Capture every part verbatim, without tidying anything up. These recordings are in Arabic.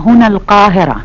هنا القاهرة.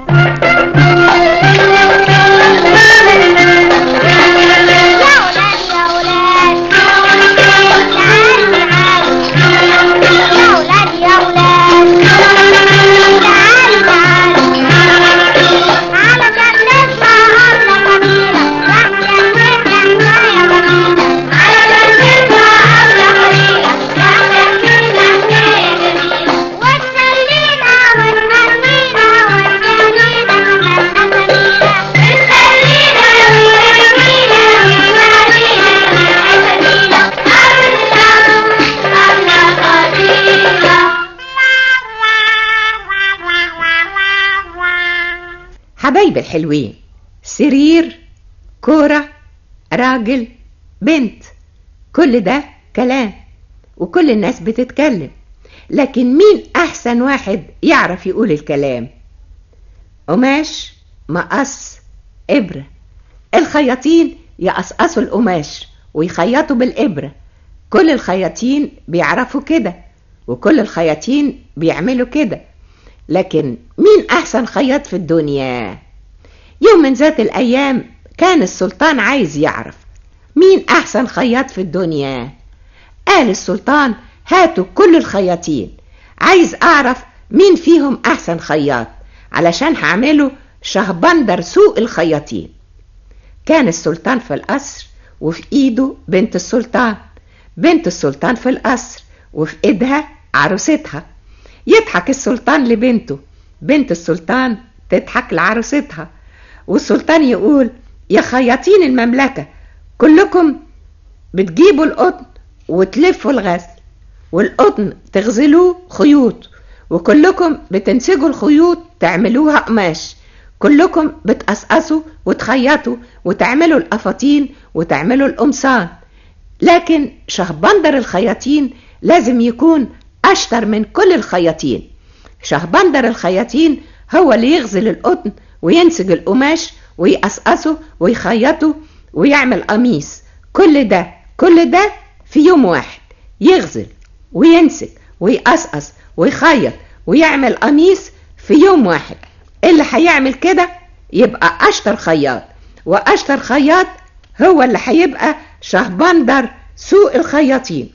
حبايب الحلوين، سرير، كورة، راجل، بنت، كل ده كلام وكل الناس بتتكلم، لكن مين أحسن واحد يعرف يقول الكلام؟ قماش، مقص، إبرة. الخياطين يقصقصوا القماش ويخيطوا بالإبرة، كل الخياطين بيعرفوا كده وكل الخياطين بيعملوا كده، لكن مين أحسن خياط في الدنيا؟ يوم من ذات الأيام كان السلطان عايز يعرف مين أحسن خياط في الدنيا. قال السلطان: هاتوا كل الخياطين، عايز أعرف مين فيهم أحسن خياط علشان هعمله شهبندر سوق الخياطين. كان السلطان في القصر وفي إيده بنت السلطان، بنت السلطان في القصر وفي إيدها عروستها. يضحك السلطان لبنته، بنت السلطان تضحك لعروستها، والسلطان يقول: يا خياطين المملكة، كلكم بتجيبوا القطن وتلفوا الغزل، والقطن تغزلوه خيوط، وكلكم بتنسجوا الخيوط تعملوها قماش، كلكم بتقصقصوا وتخيطوا وتعملوا القفاطين وتعملوا القمصان، لكن شهبندر الخياطين لازم يكون أشطر من كل الخياطين. شهبندر الخياطين هو اللي يغزل القطن وينسج القماش ويقصقصه ويخيطه ويعمل قميص، كل ده كل ده في يوم واحد، يغزل وينسج ويقصقص ويخيط ويعمل قميص في يوم واحد. اللي هيعمل كده يبقى أشطر خياط، وأشطر خياط هو اللي هيبقى شهبندر سوق الخياطين.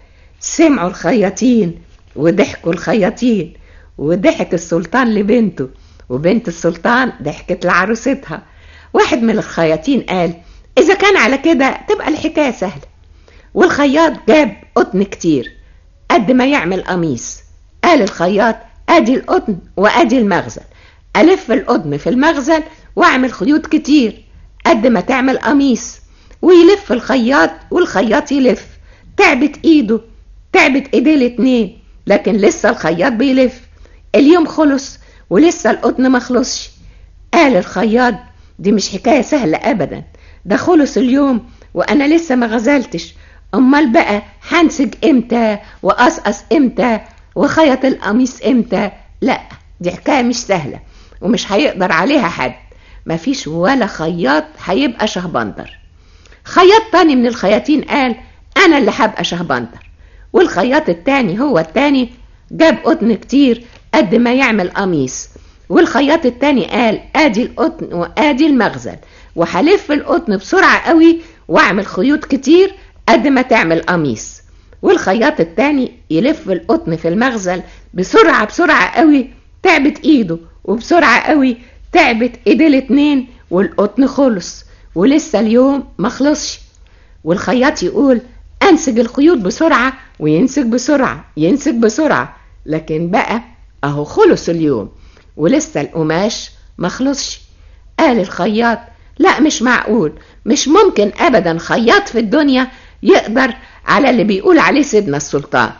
سمعوا الخياطين وضحكوا الخياطين، وضحك السلطان لبنته، وبنت السلطان ضحكت لعروستها. واحد من الخياطين قال: إذا كان على كده تبقى الحكاية سهلة. والخياط جاب قطن كتير قد ما يعمل قميص. قال الخياط: أدي القطن وأدي المغزل، ألف القطن في المغزل وأعمل خيوط كتير قد ما تعمل قميص. ويلف الخياط والخياط يلف، تعبت إيده تعبت ايديه الاتنين، لكن لسه الخياط بيلف. اليوم خلص ولسه القطن ما خلصش. قال الخياط: دي مش حكاية سهلة ابدا، ده خلص اليوم وانا لسه ما غزلتش، امال بقى هنسج امتى وقصقص امتى وخيط القميص امتى؟ لا، دي حكاية مش سهلة ومش هيقدر عليها حد، مفيش ولا خياط هيبقى شهبندر. خياط تاني من الخياطين قال: انا اللي هبقى شهبندر. والخياط التاني هو التاني جاب قطن كتير قد ما يعمل قميص. والخياط التاني قال: ادي القطن وادي المغزل، وحلف القطن بسرعة قوي واعمل خيوط كتير قد ما تعمل قميص. والخياط التاني يلف القطن في المغزل بسرعة بسرعة قوي، تعبت ايده، وبسرعة قوي تعبت ايديه الاتنين، والقطن خلص ولسه اليوم ما خلصش. والخياط يقول: انسج الخيوط بسرعة، وينسج بسرعة ينسج بسرعة، لكن بقى اهو خلص اليوم ولسه القماش ما خلصش. قال الخياط: لا، مش معقول، مش ممكن ابدا خياط في الدنيا يقدر على اللي بيقول عليه سيدنا السلطان.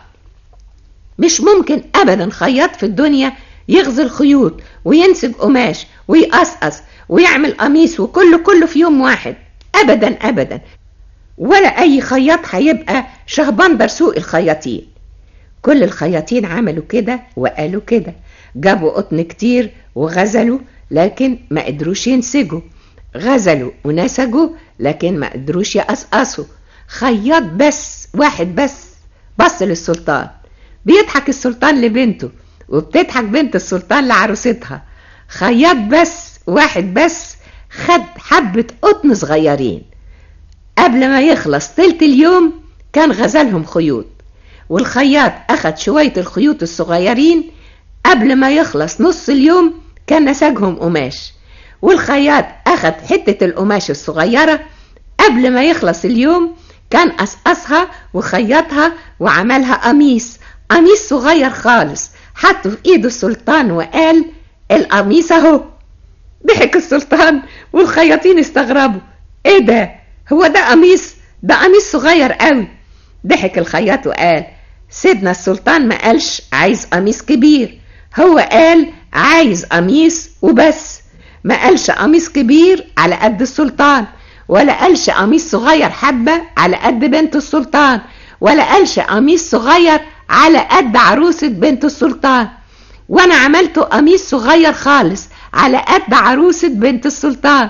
مش ممكن ابدا خياط في الدنيا يغزل خيوط وينسج قماش ويقصقص ويعمل قميص وكله كله في يوم واحد، ابدا ابدا، ولا اي خياط هيبقى شهبندر سوق الخياطين. كل الخياطين عملوا كده وقالوا كده، جابوا قطن كتير وغزلوا لكن ما قدروش ينسجوا، غزلوا ونسجوا لكن ما قدروش يقصقصوا. خياط بس واحد بس بص للسلطان، بيضحك السلطان لبنته وبتضحك بنت السلطان لعروستها. خياط بس واحد بس خد حبة قطن صغيرين، قبل ما يخلص تلت اليوم كان غزلهم خيوط، والخياط أخد شوية الخيوط الصغيرين قبل ما يخلص نص اليوم كان نسجهم قماش، والخياط أخد حتة القماش الصغيرة قبل ما يخلص اليوم كان قصقصها وخيطها وعملها قميص، قميص صغير خالص حطه في ايده السلطان وقال القميص اهو. ضحك السلطان والخياطين استغربوا، ايه ده؟ هو ده قميص؟ ده قميص صغير قوي. ضحك الخياط وقال سيدنا السلطان ما قالش عايز قميص كبير، هو قال عايز قميص وبس، ما قالش قميص كبير على قد السلطان، ولا قالش قميص صغير حبة على قد بنت السلطان، ولا قالش قميص صغير على قد عروسة بنت السلطان، وانا عملته قميص صغير خالص على قد عروسة بنت السلطان.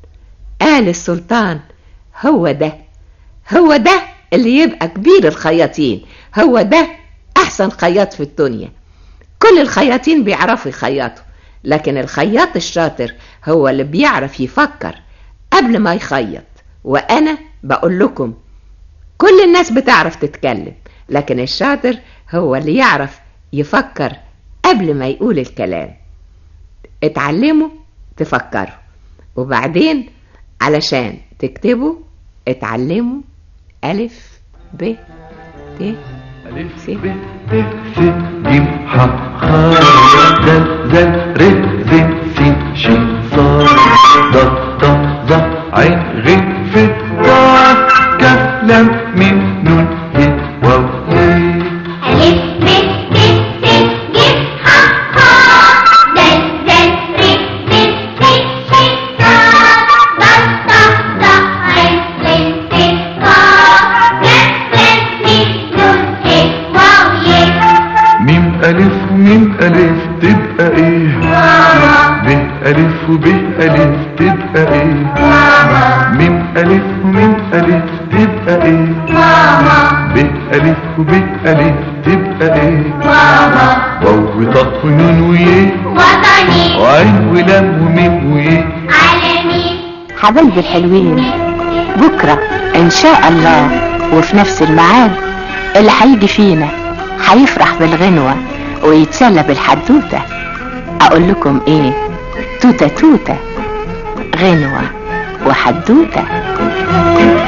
قال السلطان هو ده هو ده اللي يبقى كبير الخياطين، هو ده احسن خياط في الدنيا. كل الخياطين بيعرفوا يخيطوا، لكن الخياط الشاطر هو اللي بيعرف يفكر قبل ما يخيط. وانا بقول لكم كل الناس بتعرف تتكلم، لكن الشاطر هو اللي يعرف يفكر قبل ما يقول الكلام. اتعلموا تفكروا، وبعدين علشان تكتبوا اتعلموا ألف ب ت ألف ب ت س ج ح خ دال ذال ر ز س ش ص ض ط ظ ع غ ف ق ك ل م ن ه واو ألف ب ت س ج ح خ دال ذال ر ز س ش ص ض ط ظ ع غ ف ق ك ل م ن ه واو ميم ألف ميم ألف تبقى ايه؟ ب ألف وب ألف تبقى ايه؟ ميم ألف وميم ألف تبقى ايه؟ ب ألف وب ألف تبقى ايه؟ واو وطاء ونون ويه وطني وعين ولام وميم ويه عالمي. حبايبي الحلوين، بكرة ان شاء الله وفي نفس الميعاد اللي هيجي فينا هيفرح بالغنوة ويتسلى بالحدوتة. اقول لكم ايه؟ توتة توتة غنوة وحدوتة.